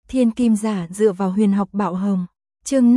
Thiên kim giả dựa vào huyền học Bạo Hồng. Chương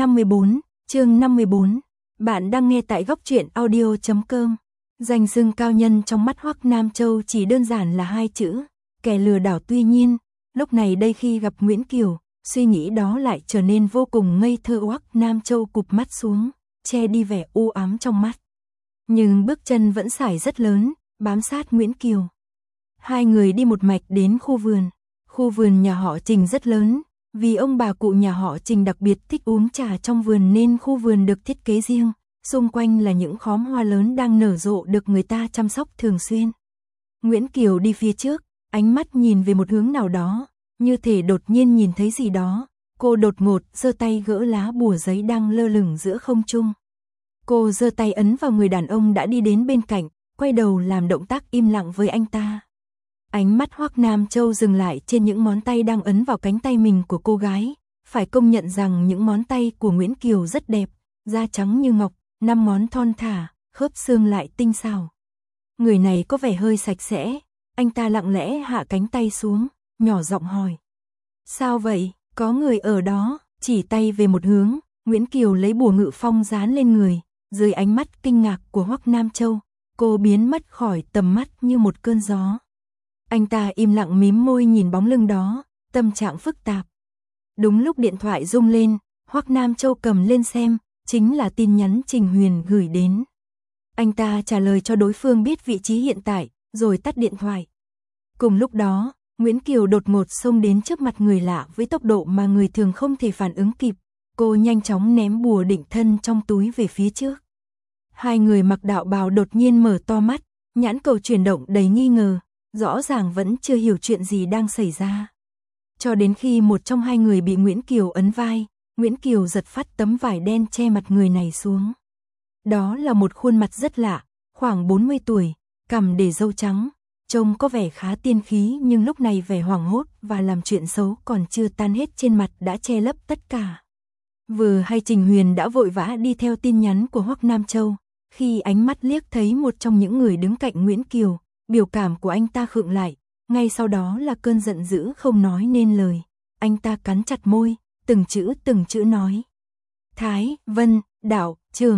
54. Bạn đang nghe tại góc truyện audio.com. Danh xưng cao nhân trong mắt Hoắc Nam Châu chỉ đơn giản là hai chữ, kẻ lừa đảo. Tuy nhiên, lúc này đây khi gặp Nguyễn Kiều, suy nghĩ đó lại trở nên vô cùng ngây thơ. Hoắc Nam Châu cụp mắt xuống, che đi vẻ u ám trong mắt. Nhưng bước chân vẫn sải rất lớn, bám sát Nguyễn Kiều. Hai người đi một mạch đến khu vườn. Khu vườn nhà họ Trình rất lớn, vì ông bà cụ nhà họ Trình đặc biệt thích uống trà trong vườn nên khu vườn được thiết kế riêng, xung quanh là những khóm hoa lớn đang nở rộ được người ta chăm sóc thường xuyên. Nguyễn Kiều đi phía trước, ánh mắt nhìn về một hướng nào đó, như thể đột nhiên nhìn thấy gì đó, cô đột ngột giơ tay gỡ lá bùa giấy đang lơ lửng giữa không trung. Cô giơ tay ấn vào người đàn ông đã đi đến bên cạnh, quay đầu làm động tác im lặng với anh ta. Ánh mắt Hoắc Nam Châu dừng lại trên những ngón tay đang ấn vào cánh tay mình của cô gái. Phải công nhận rằng những ngón tay của Nguyễn Kiều rất đẹp, da trắng như ngọc, 5 ngón thon thả, khớp xương lại tinh xảo. Người này có vẻ hơi sạch sẽ, anh ta lặng lẽ hạ cánh tay xuống, nhỏ giọng hỏi. Sao vậy, có người ở đó, chỉ tay về một hướng, Nguyễn Kiều lấy bùa ngự phong dán lên người, dưới ánh mắt kinh ngạc của Hoắc Nam Châu, cô biến mất khỏi tầm mắt như một cơn gió. Anh ta im lặng mím môi nhìn bóng lưng đó, tâm trạng phức tạp. Đúng lúc điện thoại rung lên, Hoắc Nam Châu cầm lên xem, chính là tin nhắn Trình Huyền gửi đến. Anh ta trả lời cho đối phương biết vị trí hiện tại, rồi tắt điện thoại. Cùng lúc đó, Nguyễn Kiều đột ngột xông đến trước mặt người lạ với tốc độ mà người thường không thể phản ứng kịp. Cô nhanh chóng ném bùa định thân trong túi về phía trước. Hai người mặc đạo bào đột nhiên mở to mắt, nhãn cầu chuyển động đầy nghi ngờ. Rõ ràng vẫn chưa hiểu chuyện gì đang xảy ra. Cho đến khi một trong hai người bị Nguyễn Kiều ấn vai, Nguyễn Kiều giật phát tấm vải đen che mặt người này xuống. Đó là một khuôn mặt rất lạ, khoảng 40 tuổi, cằm để râu trắng, trông có vẻ khá tiên khí nhưng lúc này vẻ hoảng hốt và làm chuyện xấu còn chưa tan hết trên mặt đã che lấp tất cả. Vừa hay Trình Huyền đã vội vã đi theo tin nhắn của Hoắc Nam Châu, khi ánh mắt liếc thấy một trong những người đứng cạnh Nguyễn Kiều. Biểu cảm của anh ta khựng lại, ngay sau đó là cơn giận dữ không nói nên lời. Anh ta cắn chặt môi, từng chữ nói. Thái Vân, đạo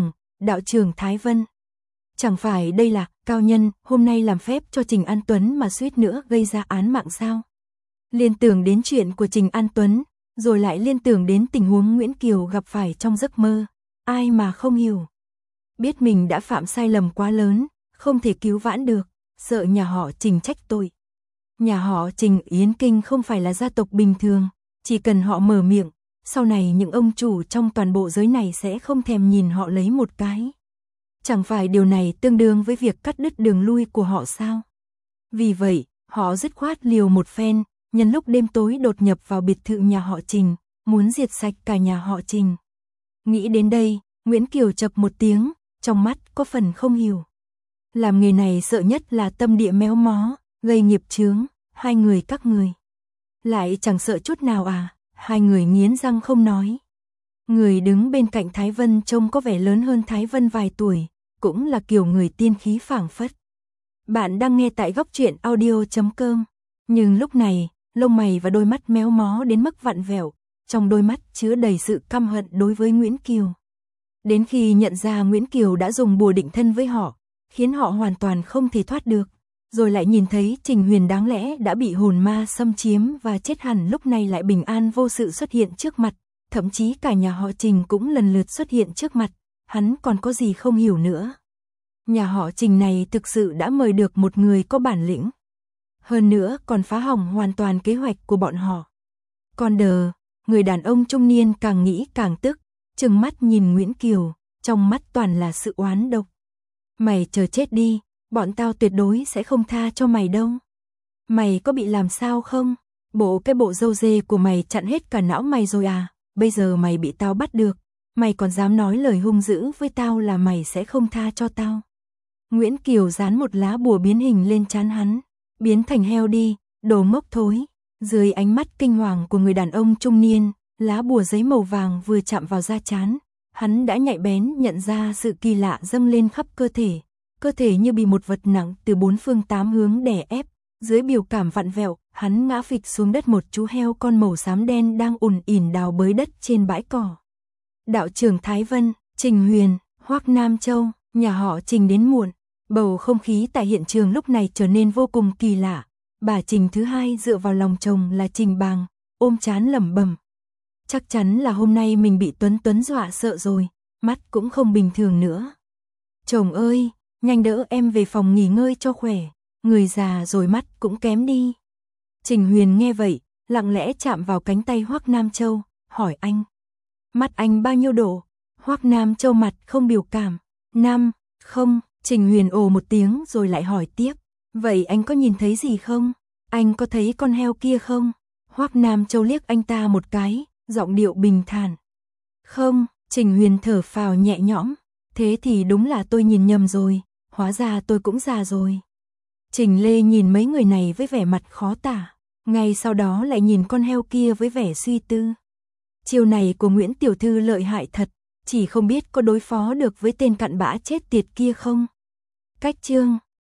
trưởng Thái Vân. Chẳng phải đây là cao nhân hôm nay làm phép cho Trình An Tuấn mà suýt nữa gây ra án mạng sao? Liên tưởng đến chuyện của Trình An Tuấn, rồi lại liên tưởng đến tình huống Nguyễn Kiều gặp phải trong giấc mơ. Ai mà không hiểu. Biết mình đã phạm sai lầm quá lớn, không thể cứu vãn được. Sợ nhà họ Trình trách tội. Nhà họ Trình Yến Kinh không phải là gia tộc bình thường, chỉ cần họ mở miệng, sau này những ông chủ trong toàn bộ giới này sẽ không thèm nhìn họ lấy một cái. Chẳng phải điều này tương đương với việc cắt đứt đường lui của họ sao? Vì vậy, họ dứt khoát liều một phen, nhân lúc đêm tối đột nhập vào biệt thự nhà họ Trình, muốn diệt sạch cả nhà họ Trình. Nghĩ đến đây, Nguyễn Kiều chập một tiếng, trong mắt có phần không hiểu. Làm nghề này sợ nhất là tâm địa méo mó, gây nghiệp chướng, hai người các người. Lại chẳng sợ chút nào à, hai người nghiến răng không nói. Người đứng bên cạnh Thái Vân trông có vẻ lớn hơn Thái Vân vài tuổi, cũng là kiểu người tiên khí phảng phất. Bạn đang nghe tại góc truyện audio.com, nhưng lúc này, lông mày và đôi mắt méo mó đến mức vặn vẹo, trong đôi mắt chứa đầy sự căm hận đối với Nguyễn Kiều. Đến khi nhận ra Nguyễn Kiều đã dùng bùa định thân với họ, khiến họ hoàn toàn không thể thoát được, rồi lại nhìn thấy Trình Huyền đáng lẽ đã bị hồn ma xâm chiếm và chết hẳn lúc này lại bình an vô sự xuất hiện trước mặt, thậm chí cả nhà họ Trình cũng lần lượt xuất hiện trước mặt, hắn còn có gì không hiểu nữa. Nhà họ Trình này thực sự đã mời được một người có bản lĩnh, hơn nữa còn phá hỏng hoàn toàn kế hoạch của bọn họ. Con đờ, người đàn ông trung niên càng nghĩ càng tức, trừng mắt nhìn Nguyễn Kiều, trong mắt toàn là sự oán độc. Mày chờ chết đi, bọn tao tuyệt đối sẽ không tha cho mày đâu. Mày có bị làm sao không? Cái bộ râu dê của mày chặn hết cả não mày rồi à? Bây giờ mày bị tao bắt được, mày còn dám nói lời hung dữ với tao là mày sẽ không tha cho tao. Nguyễn Kiều dán một lá bùa biến hình lên trán hắn, biến thành heo đi, đồ ngốc thối. Dưới ánh mắt kinh hoàng của người đàn ông trung niên, lá bùa giấy màu vàng vừa chạm vào da trán. Hắn đã nhạy bén nhận ra sự kỳ lạ dâng lên khắp cơ thể như bị một vật nặng từ 4 phương 8 hướng đè ép, dưới biểu cảm vặn vẹo, hắn ngã phịch xuống đất. Một chú heo con màu xám đen đang ùn ỉn đào bới đất trên bãi cỏ. Đạo trưởng Thái Vân, Trình Huyền, Hoắc Nam Châu, nhà họ Trình đến muộn. Bầu không khí tại hiện trường lúc này trở nên vô cùng kỳ lạ. Bà Trình thứ hai dựa vào lòng chồng là Trình Bàng, ôm trán lẩm bẩm. Chắc chắn là hôm nay mình bị Tuấn Tuấn dọa sợ rồi, mắt cũng không bình thường nữa. Chồng ơi, nhanh đỡ em về phòng nghỉ ngơi cho khỏe, người già rồi mắt cũng kém đi. Trình Huyền nghe vậy, lặng lẽ chạm vào cánh tay Hoắc Nam Châu, hỏi anh. Mắt anh bao nhiêu độ? Hoắc Nam Châu mặt không biểu cảm. 5, không, Trình Huyền ồ một tiếng rồi lại hỏi tiếp. Vậy anh có nhìn thấy gì không? Anh có thấy con heo kia không? Hoắc Nam Châu liếc anh ta một cái, giọng điệu bình thản. Không, Trình Huyền thở phào nhẹ nhõm. Thế thì đúng là tôi nhìn nhầm rồi, hóa ra tôi cũng già rồi. Trình Lê nhìn mấy người này với vẻ mặt khó tả, ngay sau đó lại nhìn con heo kia với vẻ suy tư. Chiêu này của Nguyễn tiểu thư lợi hại thật, chỉ không biết có đối phó được với tên cặn bã chết tiệt kia không. Cách chương